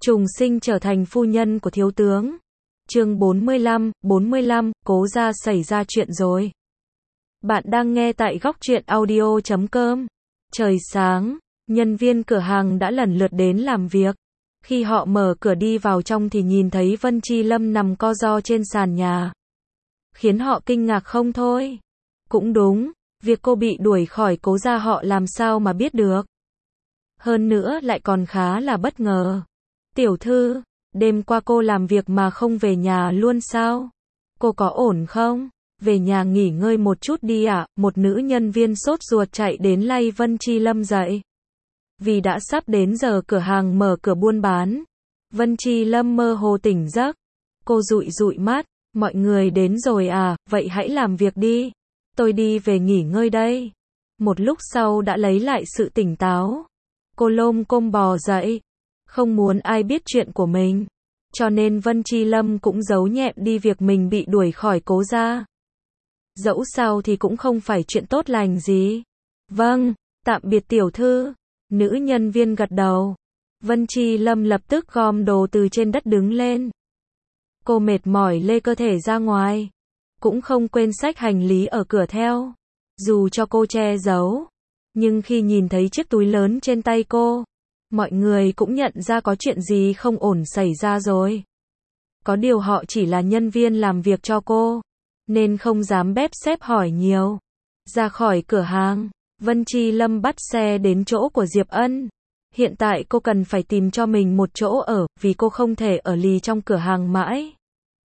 Trùng sinh trở thành phu nhân của thiếu tướng. Chương 45, Cố gia xảy ra chuyện rồi. Bạn đang nghe tại góc truyện audio.com. Trời sáng, nhân viên cửa hàng đã lần lượt đến làm việc. Khi họ mở cửa đi vào trong thì nhìn thấy Vân Chi Lâm nằm co ro trên sàn nhà. Khiến họ kinh ngạc không thôi. Cũng đúng, việc cô bị đuổi khỏi Cố gia họ làm sao mà biết được. Hơn nữa lại còn khá là bất ngờ. Tiểu thư, đêm qua cô làm việc mà không về nhà luôn sao? Cô có ổn không? Về nhà nghỉ ngơi một chút đi ạ. Một nữ nhân viên sốt ruột chạy đến lay Vân Chi Lâm dậy. Vì đã sắp đến giờ cửa hàng mở cửa buôn bán. Vân Chi Lâm mơ hồ tỉnh giấc. Cô dụi dụi mắt. Mọi người đến rồi à, vậy hãy làm việc đi. Tôi đi về nghỉ ngơi đây. Một lúc sau đã lấy lại sự tỉnh táo. Cô lôm côm bò dậy. Không muốn ai biết chuyện của mình. Cho nên Vân Chi Lâm cũng giấu nhẹm đi việc mình bị đuổi khỏi Cố gia. Dẫu sao thì cũng không phải chuyện tốt lành gì. Vâng, tạm biệt tiểu thư. Nữ nhân viên gật đầu. Vân Chi Lâm lập tức gom đồ từ trên đất đứng lên. Cô mệt mỏi lê cơ thể ra ngoài. Cũng không quên xách hành lý ở cửa theo. Dù cho cô che giấu. Nhưng khi nhìn thấy chiếc túi lớn trên tay cô, mọi người cũng nhận ra có chuyện gì không ổn xảy ra rồi. Có điều họ chỉ là nhân viên làm việc cho cô, nên không dám bếp xếp hỏi nhiều. Ra khỏi cửa hàng, Vân Chi Lâm bắt xe đến chỗ của Diệp Ân. Hiện tại cô cần phải tìm cho mình một chỗ ở, vì cô không thể ở lì trong cửa hàng mãi.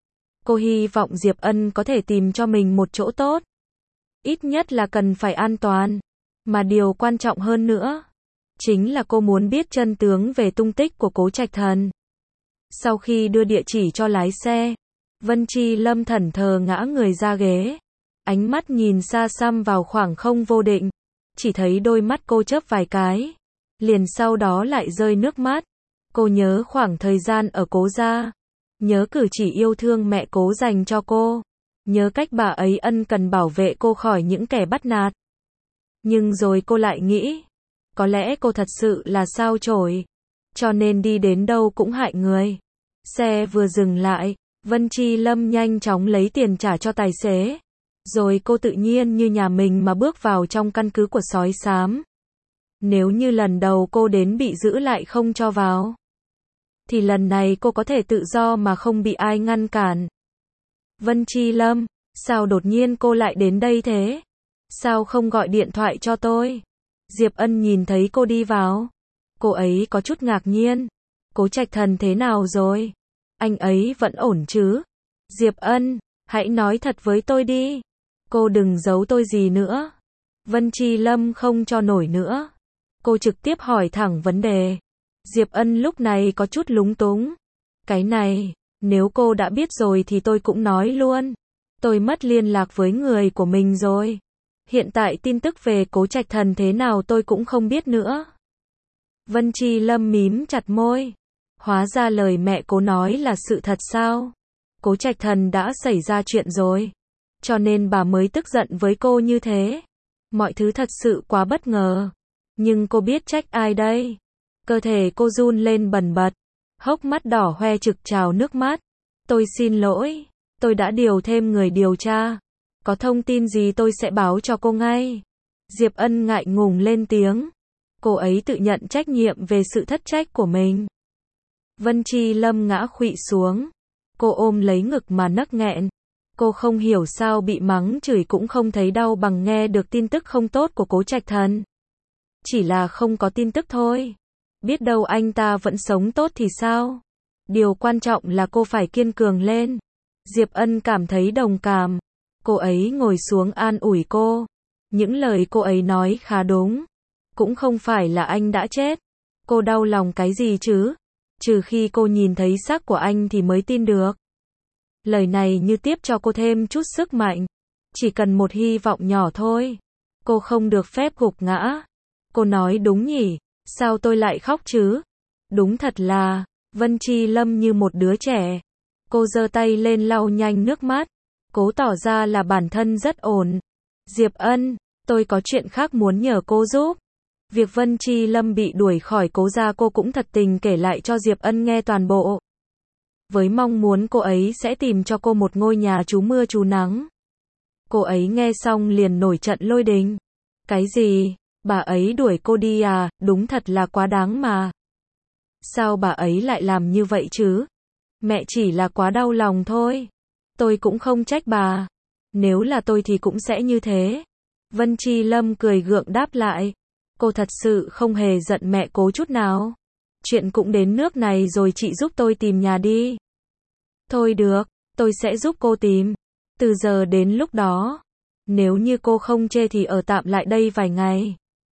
Cô hy vọng Diệp Ân có thể tìm cho mình một chỗ tốt. Ít nhất là cần phải an toàn. Mà điều quan trọng hơn nữa, chính là cô muốn biết chân tướng về tung tích của Cố Trạch Thần. Sau khi đưa địa chỉ cho lái xe, Vân Chi Lâm thẫn thờ ngã người ra ghế. Ánh mắt nhìn xa xăm vào khoảng không vô định. Chỉ thấy đôi mắt cô chớp vài cái. Liền sau đó lại rơi nước mắt. Cô nhớ khoảng thời gian ở Cố gia. Nhớ cử chỉ yêu thương mẹ Cố dành cho cô. Nhớ cách bà ấy ân cần bảo vệ cô khỏi những kẻ bắt nạt. Nhưng rồi cô lại nghĩ, có lẽ cô thật sự là sao chổi, cho nên đi đến đâu cũng hại người. Xe vừa dừng lại, Vân Chi Lâm nhanh chóng lấy tiền trả cho tài xế. Rồi cô tự nhiên như nhà mình mà bước vào trong căn cứ của sói xám. Nếu như lần đầu cô đến bị giữ lại không cho vào, thì lần này cô có thể tự do mà không bị ai ngăn cản. Vân Chi Lâm, sao đột nhiên cô lại đến đây thế? Sao không gọi điện thoại cho tôi? Diệp Ân nhìn thấy cô đi vào. Cô ấy có chút ngạc nhiên. Cố Trạch Thần thế nào rồi? Anh ấy vẫn ổn chứ? Diệp Ân, hãy nói thật với tôi đi. Cô đừng giấu tôi gì nữa. Vân Chi Lâm không cho nổi nữa. Cô trực tiếp hỏi thẳng vấn đề. Diệp Ân lúc này có chút lúng túng. Cái này, nếu cô đã biết rồi thì tôi cũng nói luôn. Tôi mất liên lạc với người của mình rồi. Hiện tại tin tức về Cố Trạch Thần thế nào tôi cũng không biết nữa. Vân Chi Lâm mím chặt môi. Hóa ra lời mẹ cô nói là sự thật sao? Cố Trạch Thần đã xảy ra chuyện rồi. Cho nên bà mới tức giận với cô như thế. Mọi thứ thật sự quá bất ngờ. Nhưng cô biết trách ai đây? Cơ thể cô run lên bần bật. Hốc mắt đỏ hoe trực trào nước mắt. Tôi xin lỗi. Tôi đã điều thêm người điều tra. Có thông tin gì tôi sẽ báo cho cô ngay. Diệp Ân ngại ngùng lên tiếng. Cô ấy tự nhận trách nhiệm về sự thất trách của mình. Vân Chi Lâm ngã khuỵu xuống. Cô ôm lấy ngực mà nấc nghẹn. Cô không hiểu sao bị mắng chửi cũng không thấy đau bằng nghe được tin tức không tốt của Cố Trạch Thần. Chỉ là không có tin tức thôi. Biết đâu anh ta vẫn sống tốt thì sao? Điều quan trọng là cô phải kiên cường lên. Diệp Ân cảm thấy đồng cảm. Cô ấy ngồi xuống an ủi cô. Những lời cô ấy nói khá đúng. Cũng không phải là anh đã chết. Cô đau lòng cái gì chứ? Trừ khi cô nhìn thấy xác của anh thì mới tin được. Lời này như tiếp cho cô thêm chút sức mạnh. Chỉ cần một hy vọng nhỏ thôi. Cô không được phép gục ngã. Cô nói đúng nhỉ? Sao tôi lại khóc chứ? Đúng thật là, Vân Chi Lâm như một đứa trẻ. Cô giơ tay lên lau nhanh nước mắt. Cố tỏ ra là bản thân rất ổn. Diệp Ân, tôi có chuyện khác muốn nhờ cô giúp. Việc Vân Chi Lâm bị đuổi khỏi Cố gia cô cũng thật tình kể lại cho Diệp Ân nghe toàn bộ. Với mong muốn cô ấy sẽ tìm cho cô một ngôi nhà trú mưa trú nắng. Cô ấy nghe xong liền nổi trận lôi đình. Cái gì? Bà ấy đuổi cô đi à? Đúng thật là quá đáng mà. Sao bà ấy lại làm như vậy chứ? Mẹ chỉ là quá đau lòng thôi. Tôi cũng không trách bà. Nếu là tôi thì cũng sẽ như thế. Vân Chi Lâm cười gượng đáp lại. Cô thật sự không hề giận mẹ Cố chút nào. Chuyện cũng đến nước này rồi, chị giúp tôi tìm nhà đi. Thôi được, tôi sẽ giúp cô tìm. Từ giờ đến lúc đó, nếu như cô không chê thì ở tạm lại đây vài ngày.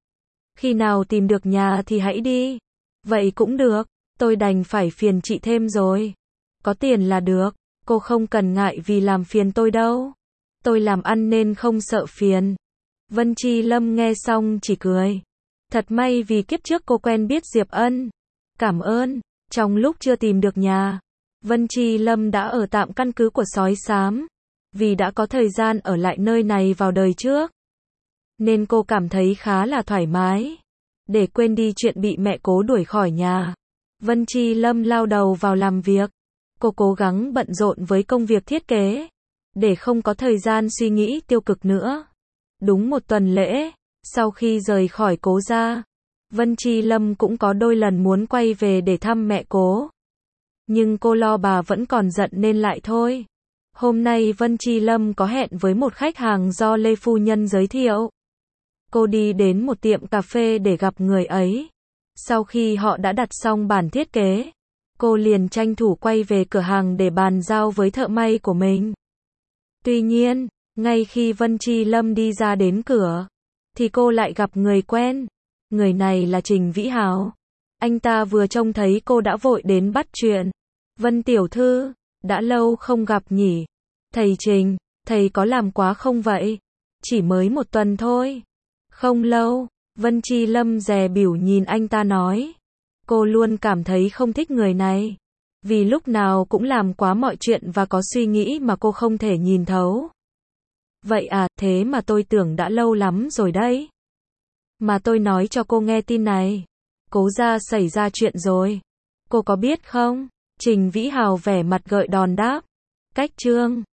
Khi nào tìm được nhà thì hãy đi. Vậy cũng được, tôi đành phải phiền chị thêm rồi. Có tiền là được, cô không cần ngại vì làm phiền tôi đâu. Tôi làm ăn nên không sợ phiền. Vân Chi Lâm nghe xong chỉ cười. Thật may vì kiếp trước cô quen biết Diệp Ân. Cảm ơn. Trong lúc chưa tìm được nhà, Vân Chi Lâm đã ở tạm căn cứ của sói xám. Vì đã có thời gian ở lại nơi này vào đời trước, nên cô cảm thấy khá là thoải mái. Để quên đi chuyện bị mẹ Cố đuổi khỏi nhà, Vân Chi Lâm lao đầu vào làm việc. Cô cố gắng bận rộn với công việc thiết kế, để không có thời gian suy nghĩ tiêu cực nữa. Đúng một tuần lễ, sau khi rời khỏi Cố gia, Vân Chi Lâm cũng có đôi lần muốn quay về để thăm mẹ Cố. Nhưng cô lo bà vẫn còn giận nên lại thôi. Hôm nay Vân Chi Lâm có hẹn với một khách hàng do Lê Phu Nhân giới thiệu. Cô đi đến một tiệm cà phê để gặp người ấy. Sau khi họ đã đặt xong bản thiết kế, cô liền tranh thủ quay về cửa hàng để bàn giao với thợ may của mình. Tuy nhiên, ngay khi Vân Chi Lâm đi ra đến cửa, thì cô lại gặp người quen. Người này là Trình Vĩ Hào. Anh ta vừa trông thấy cô đã vội đến bắt chuyện. Vân tiểu thư, đã lâu không gặp nhỉ? Thầy Trình, thầy có làm quá không vậy? Chỉ mới một tuần thôi. Không lâu, Vân Chi Lâm dè bỉu nhìn anh ta nói. Cô luôn cảm thấy không thích người này. Vì lúc nào cũng làm quá mọi chuyện và có suy nghĩ mà cô không thể nhìn thấu. Vậy à, thế mà tôi tưởng đã lâu lắm rồi đấy. Mà tôi nói cho cô nghe tin này. Cố gia xảy ra chuyện rồi. Cô có biết không? Trình Vĩ Hào vẻ mặt gợi đòn đáp. Cách chương